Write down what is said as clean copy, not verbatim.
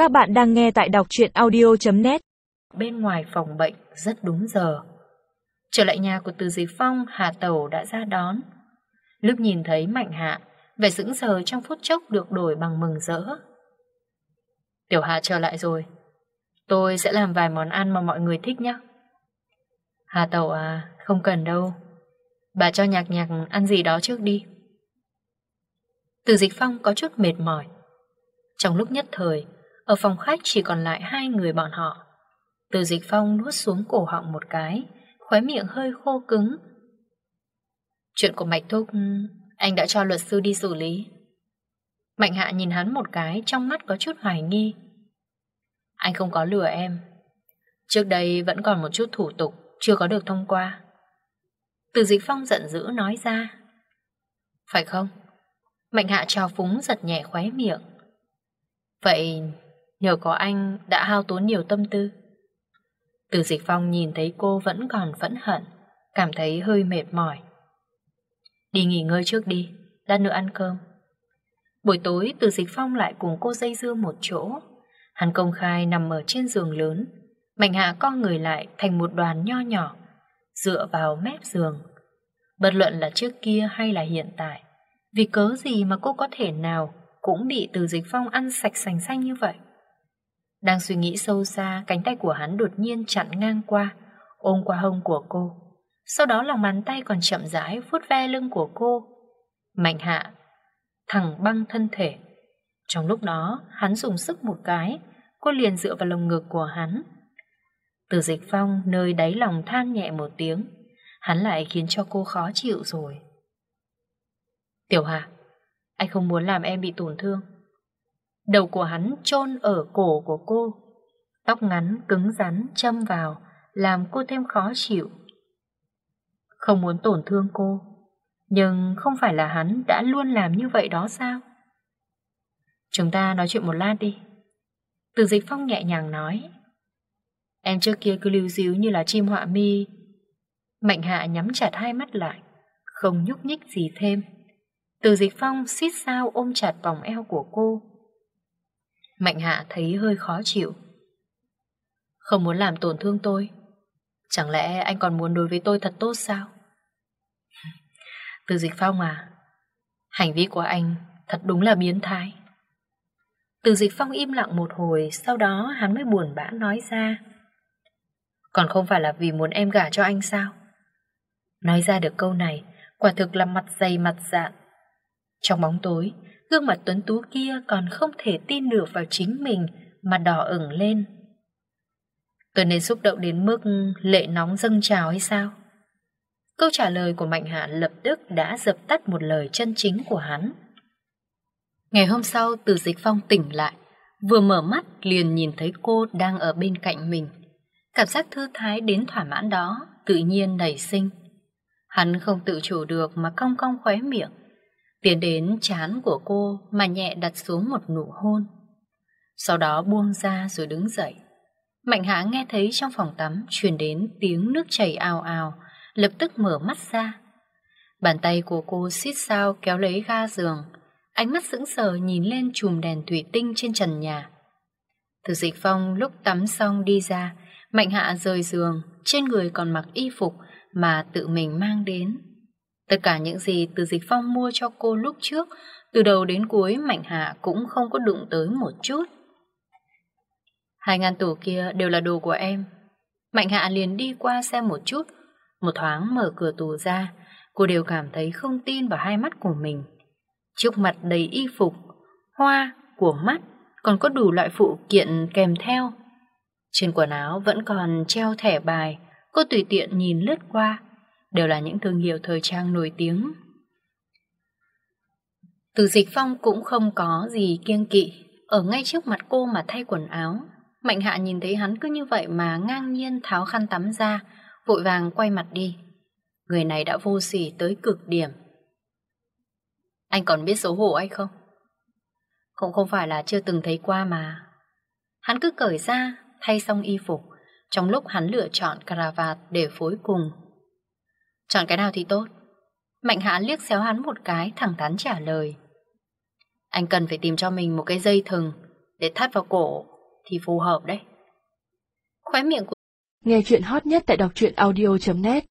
Các bạn đang nghe tại đọc truyện audio.net. Bên ngoài phòng bệnh rất đúng giờ. Trở lại nhà của Từ Dịch Phong, Hà Tẩu đã ra đón. Lúc nhìn thấy Mạnh Hạ, vẻ sững sờ trong phút chốc được đổi bằng mừng rỡ. Tiểu Hạ trở lại rồi. Tôi sẽ làm vài món ăn mà mọi người thích nhé. Hà Tẩu à, không cần đâu. Bà cho Nhạc Nhạc ăn gì đó trước đi. Từ Dịch Phong có chút mệt mỏi. Trong lúc nhất thời, ở phòng khách chỉ còn lại hai người bọn họ. Từ Dịch Phong nuốt xuống cổ họng một cái, khóe miệng hơi khô cứng. Chuyện của Mạch Thúc, anh đã cho luật sư đi xử lý. Mạnh Hạ nhìn hắn một cái, trong mắt có chút hoài nghi. Anh không có lừa em. Trước đây vẫn còn một chút thủ tục chưa có được thông qua. Từ Dịch Phong giận dữ nói ra. Phải không? Mạnh Hạ trào phúng giật nhẹ khóe miệng. Vậy nhờ có anh đã hao tốn nhiều tâm tư. Từ Dịch Phong nhìn thấy cô vẫn còn phẫn hận, cảm thấy hơi mệt mỏi. Đi nghỉ ngơi trước đi, lát nữa ăn cơm. Buổi tối Từ Dịch Phong lại cùng cô dây dưa một chỗ. Hắn công khai nằm ở trên giường lớn. Mạnh Hạ co người lại thành một đoàn nho nhỏ, dựa vào mép giường. Bất luận là trước kia hay là hiện tại, vì cớ gì mà cô có thể nào cũng bị Từ Dịch Phong ăn sạch sành xanh như vậy. Đang suy nghĩ sâu xa, cánh tay của hắn đột nhiên chặn ngang qua, ôm qua hông của cô. Sau đó lòng bàn tay còn chậm rãi vuốt ve lưng của cô. Mạnh Hạ thẳng băng thân thể. Trong lúc đó, hắn dùng sức một cái, cô liền dựa vào lồng ngực của hắn. Từ Dịch Phong nơi đáy lòng than nhẹ một tiếng, hắn lại khiến cho cô khó chịu rồi. Tiểu Hạ, anh không muốn làm em bị tổn thương. Đầu của hắn chôn ở cổ của cô, tóc ngắn cứng rắn châm vào, làm cô thêm khó chịu. Không muốn tổn thương cô, nhưng không phải là hắn đã luôn làm như vậy đó sao? Chúng ta nói chuyện một lát đi. Từ Dịch Phong nhẹ nhàng nói. Em trước kia cứ líu díu như là chim họa mi. Mạnh Hạ nhắm chặt hai mắt lại, không nhúc nhích gì thêm. Từ Dịch Phong xít sao ôm chặt vòng eo của cô. Mạnh Hạ thấy hơi khó chịu. Không muốn làm tổn thương tôi. Chẳng lẽ anh còn muốn đối với tôi thật tốt sao? Từ Dịch Phong à, hành vi của anh thật đúng là biến thái. Từ Dịch Phong im lặng một hồi, sau đó hắn mới buồn bã nói ra. Còn không phải là vì muốn em gả cho anh sao? Nói ra được câu này, quả thực là mặt dày mặt dạn. Trong bóng tối, gương mặt tuấn tú kia còn không thể tin được vào chính mình mà đỏ ửng lên. Tôi nên xúc động đến mức lệ nóng dâng trào hay sao? Câu trả lời của Mạnh Hạ lập tức đã dập tắt một lời chân chính của hắn. Ngày hôm sau, Từ Dịch Phong tỉnh lại, vừa mở mắt liền nhìn thấy cô đang ở bên cạnh mình. Cảm giác thư thái đến thỏa mãn đó tự nhiên nảy sinh. Hắn không tự chủ được mà cong cong khóe miệng, tiến đến trán của cô mà nhẹ đặt xuống một nụ hôn. Sau đó buông ra rồi đứng dậy. Mạnh Hạ nghe thấy trong phòng tắm truyền đến tiếng nước chảy ào ào, lập tức mở mắt ra. Bàn tay của cô xít sao kéo lấy ga giường, ánh mắt sững sờ nhìn lên chùm đèn thủy tinh trên trần nhà. Từ Dịch Phong lúc tắm xong đi ra, Mạnh Hạ rời giường, trên người còn mặc y phục mà tự mình mang đến. Tất cả những gì Từ Dịch Phong mua cho cô lúc trước, từ đầu đến cuối Mạnh Hạ cũng không có đụng tới một chút. Hai ngăn tủ kia đều là đồ của em. Mạnh Hạ liền đi qua xem một chút, một thoáng mở cửa tủ ra, cô đều cảm thấy không tin vào hai mắt của mình. Trước mặt đầy y phục, hoa, của mắt, còn có đủ loại phụ kiện kèm theo. Trên quần áo vẫn còn treo thẻ bài, cô tùy tiện nhìn lướt qua, đều là những thương hiệu thời trang nổi tiếng. Từ Dịch Phong cũng không có gì kiêng kỵ, ở ngay trước mặt cô mà thay quần áo. Mạnh Hạ nhìn thấy hắn cứ như vậy mà ngang nhiên tháo khăn tắm ra, vội vàng quay mặt đi. Người này đã vô sỉ tới cực điểm. Anh còn biết xấu hổ hay không? Cũng không phải là chưa từng thấy qua mà. Hắn cứ cởi ra, thay xong y phục, trong lúc hắn lựa chọn cà vạt để phối cùng. Chọn cái nào thì tốt? Mạnh Hạ liếc xéo hắn một cái, thẳng thắn trả lời. Anh cần phải tìm cho mình một cái dây thừng để thắt vào cổ thì phù hợp đấy. Khóe miệng của Nghe chuyện hot nhất tại đọc truyện audio.net